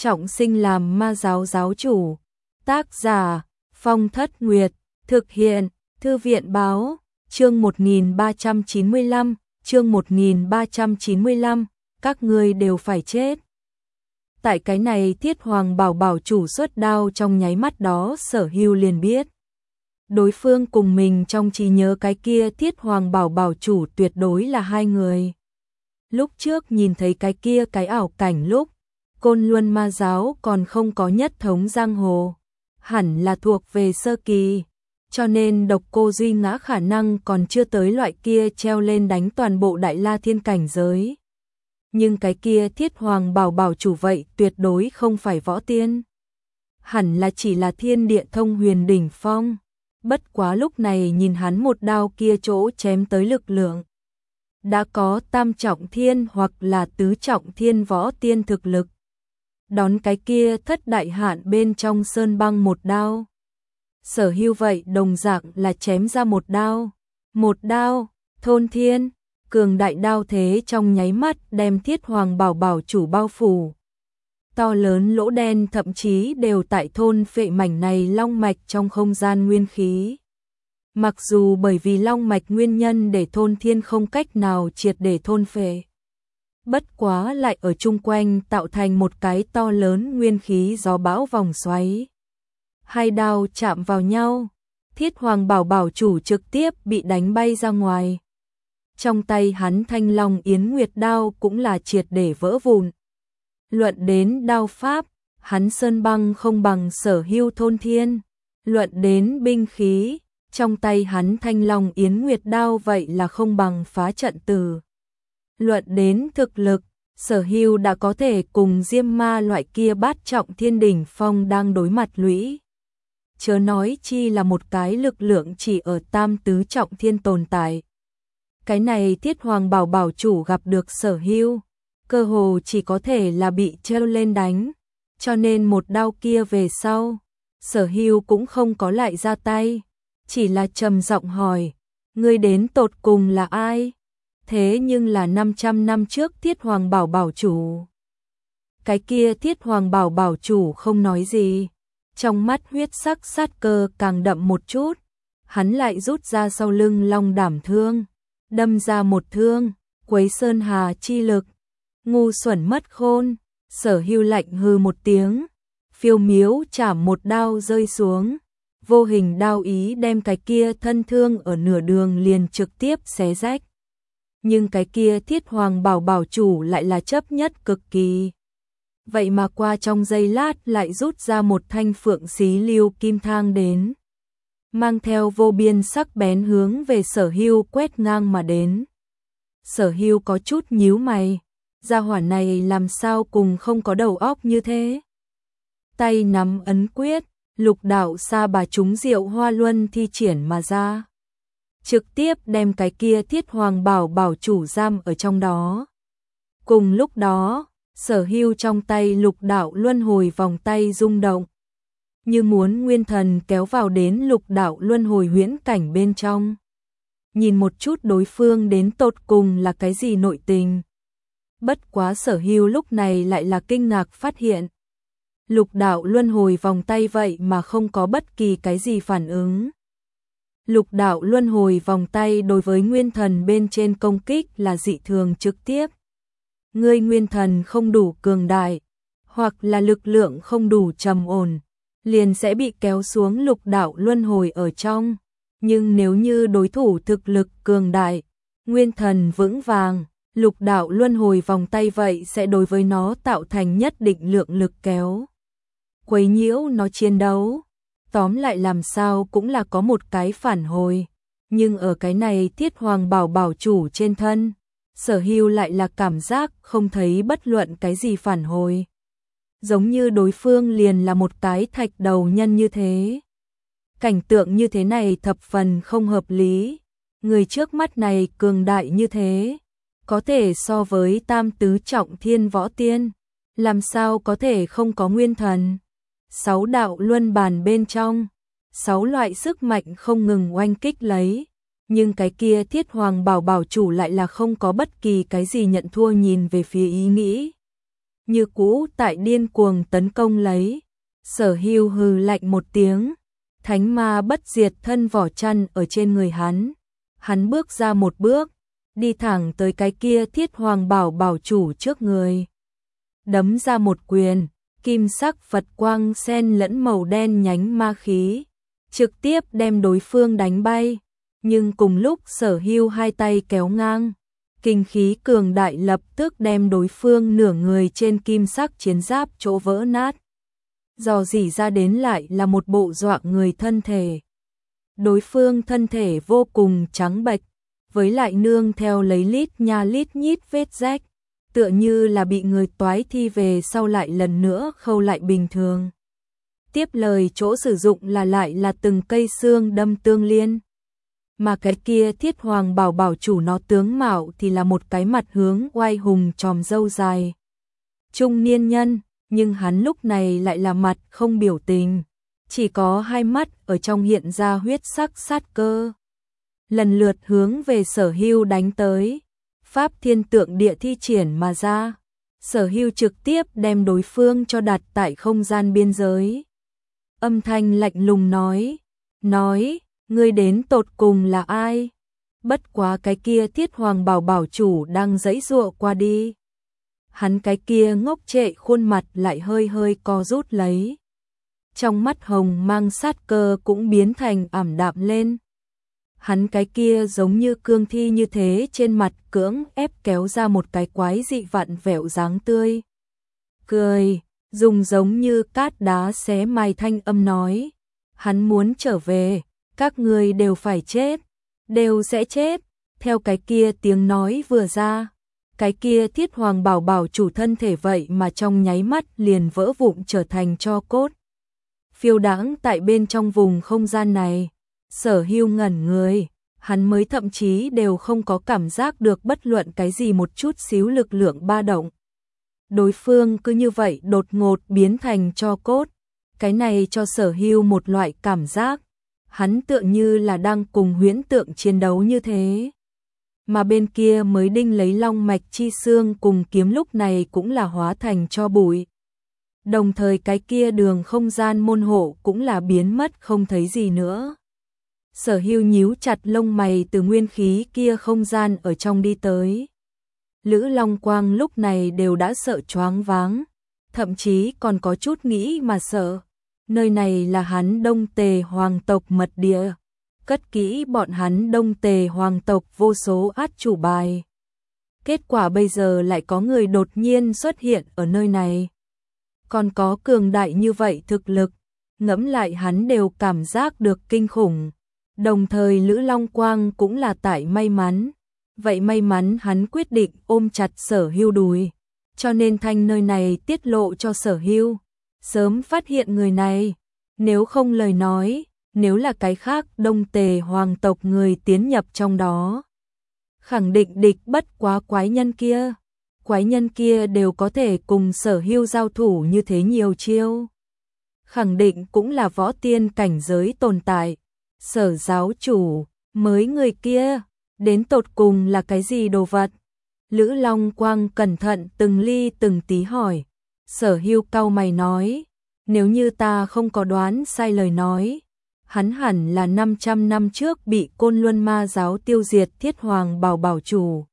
trọng sinh làm ma giáo giáo chủ. Tác giả Phong Thất Nguyệt. Thực hiện Thư viện Báo. Chương 1395. Chương 1395. Các ngươi đều phải chết. Tại cái này Thiết Hoàng Bảo Bảo chủ xuất đao trong nháy mắt đó, Sở Hưu liền biết đối phương cùng mình trong trí nhớ cái kia Thiết Hoàng Bảo Bảo chủ tuyệt đối là hai người. Lúc trước nhìn thấy cái kia cái ảo cảnh lúc Côn Luân ma giáo còn không có nhất thống giang hồ, hẳn là thuộc về sơ kỳ, cho nên Độc Cô Duy Ngã khả năng còn chưa tới loại kia treo lên đánh toàn bộ Đại La Thiên cảnh giới. Nhưng cái kia Thiết Hoàng Bảo Bảo chủ vậy tuyệt đối không phải võ tiên, hẳn là chỉ là thiên địa thông huyền đỉnh phong. Bất quá lúc này nhìn hắn một đao kia chỗ chém tới lực lượng, đã có tam trọng thiên hoặc là tứ trọng thiên võ tiên thực lực. Đón cái kia thất đại hạn bên trong sơn băng một đao, Sở Hưu vậy đồng dạng là chém ra một đao, thôn thiên, cường đại đao thế trong nháy mắt đem Thiết Hoàng Bảo Bảo chủ bao phủ. To lớn lỗ đen thậm chí đều tại thôn phệ mảnh này long mạch trong không gian nguyên khí. Mặc dù bởi vì long mạch nguyên nhân để thôn thiên không cách nào triệt để thôn phệ, bất quá lại ở chung quanh tạo thành một cái to lớn nguyên khí gió bão vòng xoáy. Hai đao chạm vào nhau, Thiết Hoàng Bảo Bảo chủ trực tiếp bị đánh bay ra ngoài. Trong tay hắn Thanh Long Yến Nguyệt đao cũng là triệt để vỡ vụn. Luận đến đao pháp, hắn sơn băng không bằng Sở Hưu thôn thiên. Luận đến binh khí, trong tay hắn Thanh Long Yến Nguyệt đao vậy là không bằng Phá Trận Tử. Luận đến thực lực, Sở Hưu đã có thể cùng Diêm Ma loại kia bát trọng thiên đỉnh phong đang đối mặt lũy. Chớ nói chi là một cái lực lượng chỉ ở tam tứ trọng thiên tồn tại. Cái này Thiết Hoàng Bảo Bảo chủ gặp được Sở Hưu, cơ hồ chỉ có thể là bị treo lên đánh, cho nên một đao kia về sau, Sở Hưu cũng không có lại ra tay, chỉ là trầm giọng hỏi, ngươi đến tột cùng là ai? Thế nhưng là 500 năm trước Thiết Hoàng Bảo Bảo chủ. Cái kia Thiết Hoàng Bảo Bảo chủ không nói gì, trong mắt huyết sắc sát cơ càng đậm một chút, hắn lại rút ra sau lưng long đảm thương, đâm ra một thương, quấy sơn hà chi lực. Ngu xuẩn mất khôn, Sở Hưu lạnh hừ một tiếng, phiêu miếu chảm một đao rơi xuống, vô hình đao ý đem cái kia thân thương ở nửa đường liền trực tiếp xé rách. Nhưng cái kia Thiết Hoàng Bảo Bảo chủ lại là chấp nhất cực kỳ. Vậy mà qua trong giây lát lại rút ra một thanh phượng xí lưu kim thang đến, mang theo vô biên sắc bén hướng về Sở Hưu quét ngang mà đến. Sở Hưu có chút nhíu mày, gia hỏa này làm sao cùng không có đầu óc như thế. Tay nắm ấn quyết, lục đạo sa bà trúng diệu hoa luân thi triển mà ra, trực tiếp đem cái kia Thiết Hoàng Bảo Bảo chủ giam ở trong đó. Cùng lúc đó, Sở Hưu trong tay lục đạo luân hồi vòng tay rung động, như muốn nguyên thần kéo vào đến lục đạo luân hồi huyễn cảnh bên trong. Nhìn một chút đối phương đến tột cùng là cái gì nội tình. Bất quá Sở Hưu lúc này lại là kinh ngạc phát hiện, lục đạo luân hồi vòng tay vậy mà không có bất kỳ cái gì phản ứng. Lục đạo luân hồi vòng tay đối với nguyên thần bên trên công kích là dị thường trực tiếp. Ngươi nguyên thần không đủ cường đại, hoặc là lực lượng không đủ trầm ổn, liền sẽ bị kéo xuống lục đạo luân hồi ở trong. Nhưng nếu như đối thủ thực lực cường đại, nguyên thần vững vàng, lục đạo luân hồi vòng tay vậy sẽ đối với nó tạo thành nhất định lượng lực kéo, quấy nhiễu nó chiến đấu. Tóm lại làm sao cũng là có một cái phản hồi. Nhưng ở cái này Thiết Hoàng Bảo Bảo chủ trên thân, Sở Hưu lại là cảm giác không thấy bất luận cái gì phản hồi. Giống như đối phương liền là một cái thạch đầu nhân như thế. Cảnh tượng như thế này thập phần không hợp lý. Người trước mắt này cường đại như thế, có thể so với tam tứ trọng thiên võ tiên, làm sao có thể không có nguyên thần. 6 đạo luân bàn bên trong, 6 loại sức mạnh không ngừng oanh kích lấy, nhưng cái kia Thiết Hoàng Bảo Bảo chủ lại là không có bất kỳ cái gì nhận thua nhìn về phía ý nghĩ. như cũ tại điên cuồng tấn công lấy. Sở Hưu hừ lạnh một tiếng, thánh ma bất diệt thân vỏ chăn ở trên người hắn. Hắn bước ra một bước, đi thẳng tới cái kia Thiết Hoàng Bảo bảo chủ trước người. Đấm ra một quyền, kim sắc Phật quang xen lẫn màu đen nhánh ma khí, trực tiếp đem đối phương đánh bay. Nhưng cùng lúc Sở Hưu hai tay kéo ngang, kinh khí cường đại lập tức đem đối phương nửa người trên kim sắc chiến giáp chỗ vỡ nát. Dò dỉ ra đến lại là một bộ dọa người thân thể. Đối phương thân thể vô cùng trắng bệch, với lại nương theo lấy lít nha lít nhít vết rách, tựa như là bị người toái thi về sau lại lần nữa khâu lại bình thường. Tiếp lời chỗ sử dụng là lại là từng cây xương đâm tương liên. Mà cái kia Thiết Hoàng Bảo bảo chủ nó tướng mạo thì là một cái mặt hướng oai hùng tròm râu dài. Trung niên nhân, nhưng hắn lúc này lại là mặt không biểu tình, chỉ có hai mắt ở trong hiện ra huyết sắc sát cơ. Lần lượt hướng về Sở Hưu đánh tới, Pháp Thiên Tượng Địa thi triển mà ra. Sở Hưu trực tiếp đem đối phương cho đặt tại không gian biên giới. Âm thanh lạnh lùng nói, ngươi đến tột cùng là ai? Bất quá cái kia Thiết Hoàng Bảo bảo chủ đang giãy giụa qua đi. Hắn cái kia ngốc trệ khuôn mặt lại hơi hơi co rút lấy. Trong mắt hồng mang sát cơ cũng biến thành ảm đạm lên. Hắn cái kia giống như cương thi như thế trên mặt cưỡng ép kéo ra một cái quái dị vặn vẹo dáng tươi. Cười, dùng giống như cát đá xé mài thanh âm nói. Hắn muốn trở về, các ngươi đều phải chết, đều sẽ chết. Theo cái kia tiếng nói vừa ra, cái kia Thiết Hoàng Bảo bảo chủ thân thể vậy mà trong nháy mắt liền vỡ vụn trở thành tro cốt. Phiêu đãng tại bên trong vùng không gian này, Sở Hưu ngẩn người, hắn mới thậm chí đều không có cảm giác được bất luận cái gì một chút xíu lực lượng ba động. Đối phương cứ như vậy đột ngột biến thành tro cốt, cái này cho Sở Hưu một loại cảm giác, hắn tựa như là đang cùng huyễn tượng chiến đấu như thế. Mà bên kia mới đinh lấy long mạch chi xương cùng kiếm lúc này cũng là hóa thành tro bụi. Đồng thời cái kia đường không gian môn hộ cũng là biến mất không thấy gì nữa. Sở Hưu nhíu chặt lông mày từ nguyên khí kia không gian ở trong đi tới. Lữ Long Quang lúc này đều đã sợ choáng váng, thậm chí còn có chút nghĩ mà sợ. Nơi này là hắn Đông Tề hoàng tộc mật địa, cất kỹ bọn hắn Đông Tề hoàng tộc vô số át chủ bài. Kết quả bây giờ lại có người đột nhiên xuất hiện ở nơi này. Còn có cường đại như vậy thực lực, ngẫm lại hắn đều cảm giác được kinh khủng. Đồng thời Lữ Long Quang cũng là tại may mắn. Vậy may mắn hắn quyết định ôm chặt Sở Hưu đùi, cho nên thanh nơi này tiết lộ cho Sở Hưu, sớm phát hiện người này. Nếu không lời nói, nếu là cái khác Đông Tề hoàng tộc người tiến nhập trong đó, khẳng định địch bất quá quái nhân kia. Quái nhân kia đều có thể cùng Sở Hưu giao thủ như thế nhiều chiêu. Khẳng định cũng là võ tiên cảnh giới tồn tại. Sở giáo chủ, mới người kia, đến tột cùng là cái gì đồ vật? Lữ Long Quang cẩn thận từng ly từng tí hỏi. Sở Hưu cau mày nói, nếu như ta không có đoán sai lời nói, hắn hẳn là 500 năm trước bị Côn Luân Ma giáo tiêu diệt Thiết Hoàng Bảo bảo chủ.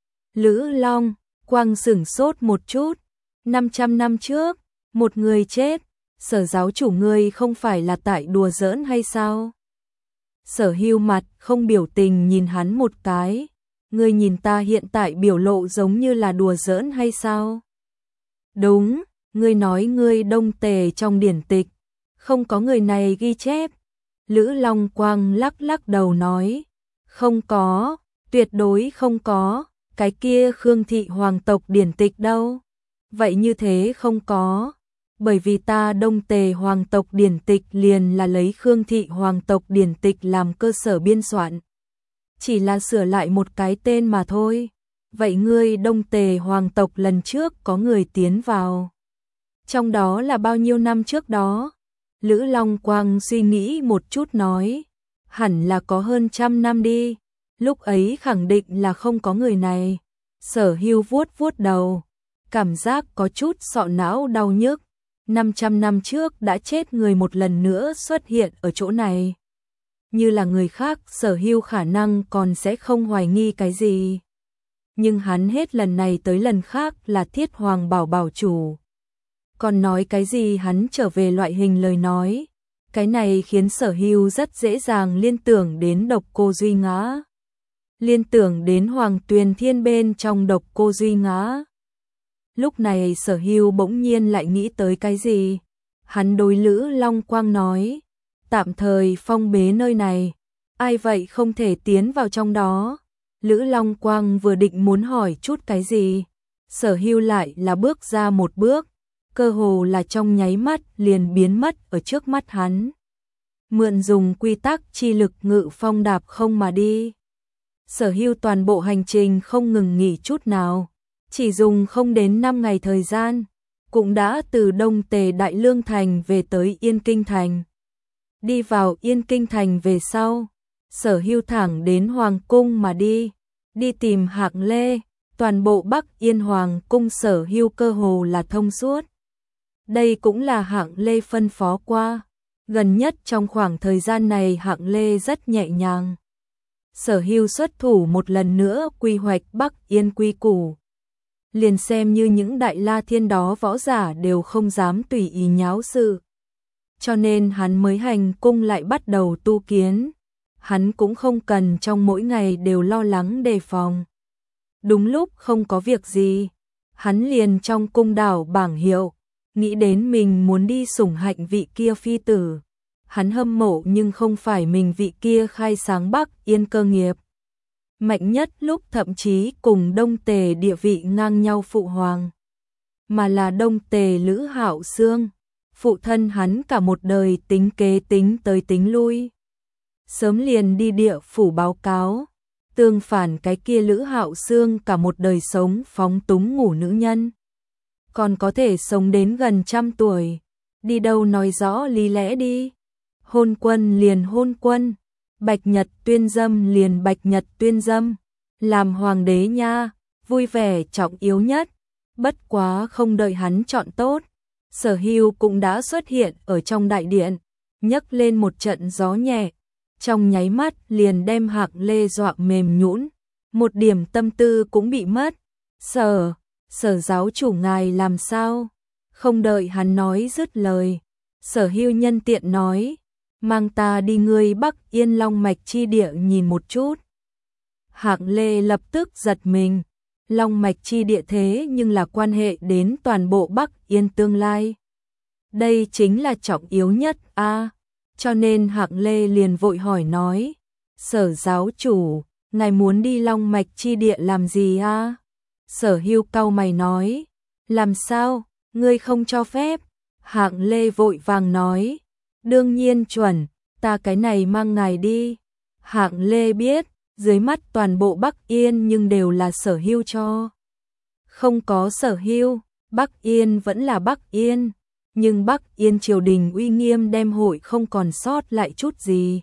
Lữ Long Quang sửng sốt một chút, 500 năm trước, một người chết, Sở giáo chủ ngươi không phải là tại đùa giỡn hay sao? Sở Hưu mặt không biểu tình nhìn hắn một cái, ngươi nhìn ta hiện tại biểu lộ giống như là đùa giỡn hay sao? Đúng, ngươi nói ngươi Đông Tề trong điển tịch, không có người này ghi chép. Lữ Long Quang lắc lắc đầu nói, không có, tuyệt đối không có, cái kia Khương thị hoàng tộc điển tịch đâu? Vậy như thế không có, bởi vì ta Đông Tề hoàng tộc điển tịch liền là lấy Khương thị hoàng tộc điển tịch làm cơ sở biên soạn. Chỉ là sửa lại một cái tên mà thôi. Vậy ngươi Đông Tề hoàng tộc lần trước có người tiến vào, trong đó là bao nhiêu năm trước đó? Lữ Long Quang suy nghĩ một chút nói, hẳn là có hơn 100 năm đi, lúc ấy khẳng định là không có người này. Sở Hưu vuốt vuốt đầu, cảm giác có chút sọ não đau nhức. 500 năm trước đã chết người một lần nữa xuất hiện ở chỗ này. Như là người khác Sở Hưu khả năng còn sẽ không hoài nghi cái gì. Nhưng hắn hết lần này tới lần khác là Thiết Hoàng bảo bảo chủ. Còn nói cái gì hắn trở về loại hình lời nói. Cái này khiến Sở Hưu rất dễ dàng liên tưởng đến Độc Cô Duy Ngã. Liên tưởng đến Hoàng Tuyền Thiên bên trong Độc Cô Duy Ngã. Lúc này Sở Hưu bỗng nhiên lại nghĩ tới cái gì. Hắn đối Lữ Long Quang nói, tạm thời phong bế nơi này, ai vậy không thể tiến vào trong đó. Lữ Long Quang vừa định muốn hỏi chút cái gì, Sở Hưu lại là bước ra một bước, cơ hồ là trong nháy mắt liền biến mất ở trước mắt hắn. Mượn dùng quy tắc chi lực ngự phong đạp không mà đi. Sở Hưu toàn bộ hành trình không ngừng nghỉ chút nào, chỉ dùng không đến 5 ngày thời gian, cũng đã từ Đông Tề Đại Lương Thành về tới Yên Kinh Thành. Đi vào Yên Kinh Thành về sau, Sở Hưu thẳng đến Hoàng Cung mà đi tìm Hạng Lê, toàn bộ Bắc Yên Hoàng Cung Sở Hưu cơ hồ là thông suốt. Đây cũng là Hạng Lê phân phó qua, gần nhất trong khoảng thời gian này Hạng Lê rất nhẹ nhàng. Sở Hưu xuất thủ một lần nữa quy hoạch Bắc Yên quy củ. Liền xem như những đại la thiên đó võ giả đều không dám tùy ý nháo sự. Cho nên hắn mới hành cung lại bắt đầu tu kiến. Hắn cũng không cần trong mỗi ngày đều lo lắng đề phòng. Đúng lúc không có việc gì, hắn liền trong cung đảo bảng hiệu, nghĩ đến mình muốn đi sủng hạnh vị kia phi tử. Hắn hâm mộ nhưng không phải mình vị kia khai sáng Bắc Yên cơ nghiệp. Mạnh nhất lúc thậm chí cùng Đông Tề địa vị ngang nhau phụ hoàng. Mà là Đông Tề Lữ Hạo Xương, phụ thân hắn cả một đời tính kế tính tới tính lui. Sớm liền đi địa phủ báo cáo, tương phản cái kia Lữ Hạo Xương cả một đời sống phóng túng ngủ nữ nhân. Còn có thể sống đến gần 100 tuổi, đi đâu nói rõ lý lẽ đi. Hôn quân liền hôn quân, bạch nhật tuyên dâm liền bạch nhật tuyên dâm, làm hoàng đế nha, vui vẻ trọng yếu nhất. Bất quá không đợi hắn chọn tốt, Sở Hưu cũng đã xuất hiện ở trong đại điện, nhấc lên một trận gió nhẹ, trong nháy mắt liền đem Hạng Lê dọa mềm nhũn, một điểm tâm tư cũng bị mất. Sở giáo chủ ngài làm sao? Không đợi hắn nói dứt lời, Sở Hưu nhân tiện nói, mang ta đi ngươi Bắc Yên Long Mạch chi địa nhìn một chút. Hạng Lê lập tức giật mình, Long Mạch chi địa thế nhưng là quan hệ đến toàn bộ Bắc Yên tương lai. Đây chính là trọng yếu nhất a. Cho nên Hạng Lê liền vội hỏi nói, Sở giáo chủ, ngài muốn đi Long Mạch chi địa làm gì a? Sở Hưu cau mày nói, làm sao, ngươi không cho phép? Hạng Lê vội vàng nói, đương nhiên chuẩn, ta cái này mang ngài đi. Hạng Lê biết, dưới mắt toàn bộ Bắc Yên nhưng đều là Sở Hưu cho. Không có Sở Hưu, Bắc Yên vẫn là Bắc Yên, nhưng Bắc Yên triều đình uy nghiêm đem hội không còn sót lại chút gì.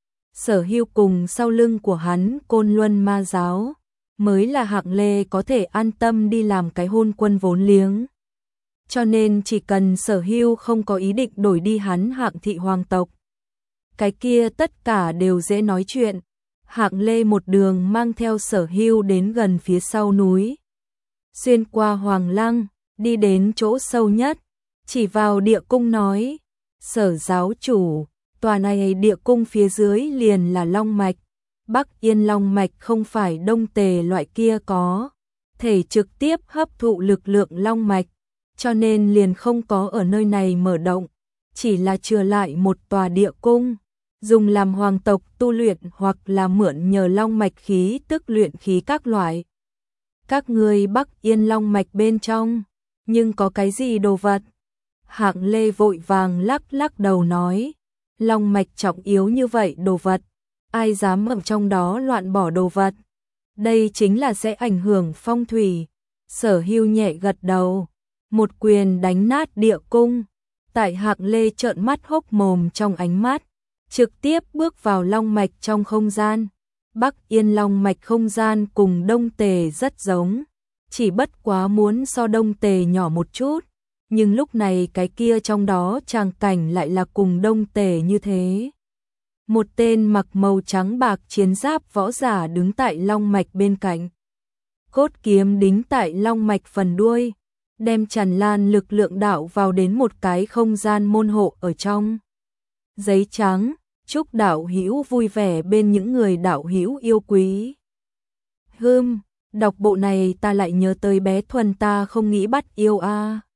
Sở Hưu cùng sau lưng của hắn Côn Luân Ma giáo, mới là Hạng Lê có thể an tâm đi làm cái hôn quân vốn liếng. Cho nên chỉ cần Sở Hưu không có ý định đổi đi hắn Hạng thị hoàng tộc, cái kia tất cả đều dễ nói chuyện. Hạng Lê một đường mang theo Sở Hưu đến gần phía sau núi, xuyên qua Hoàng Lăng, đi đến chỗ sâu nhất, chỉ vào địa cung nói, Sở giáo chủ, tòa này địa cung phía dưới liền là Long Mạch. Bắc Yên Long Mạch không phải Đông Tề loại kia có thể trực tiếp hấp thụ lực lượng Long Mạch, cho nên liền không có ở nơi này mở động, chỉ là chừa lại một tòa địa cung, dùng làm hoàng tộc tu luyện hoặc là mượn nhờ Long Mạch khí tức luyện khí các loại. Các ngươi Bắc Yên Long Mạch bên trong, nhưng có cái gì đồ vật? Hạng Lê vội vàng lắc đầu nói, Long Mạch trọng yếu như vậy đồ vật, ai dám ở trong đó loạn bỏ đồ vật? Đây chính là sẽ ảnh hưởng phong thủy. Sở Hưu nhẹ gật đầu, một quyền đánh nát địa cung. Tại Hạng Lê trợn mắt hốc mồm trong ánh mắt, trực tiếp bước vào Long Mạch trong không gian. Bắc Yên Long Mạch không gian cùng Đông Tề rất giống, chỉ bất quá muốn so Đông Tề nhỏ một chút, nhưng lúc này cái kia trong đó tràng cảnh lại là cùng Đông Tề như thế. Một tên mặc màu trắng bạc chiến giáp võ giả đứng tại long mạch bên cạnh. Cốt kiếm đính tại long mạch phần đuôi, đem tràn lan lực lượng đạo vào đến một cái không gian môn hộ ở trong. Giấy trắng, chúc đạo hữu vui vẻ bên những người đạo hữu yêu quý. Đọc bộ này ta lại nhớ tới bé Thuần ta không nghĩ bắt yêu a.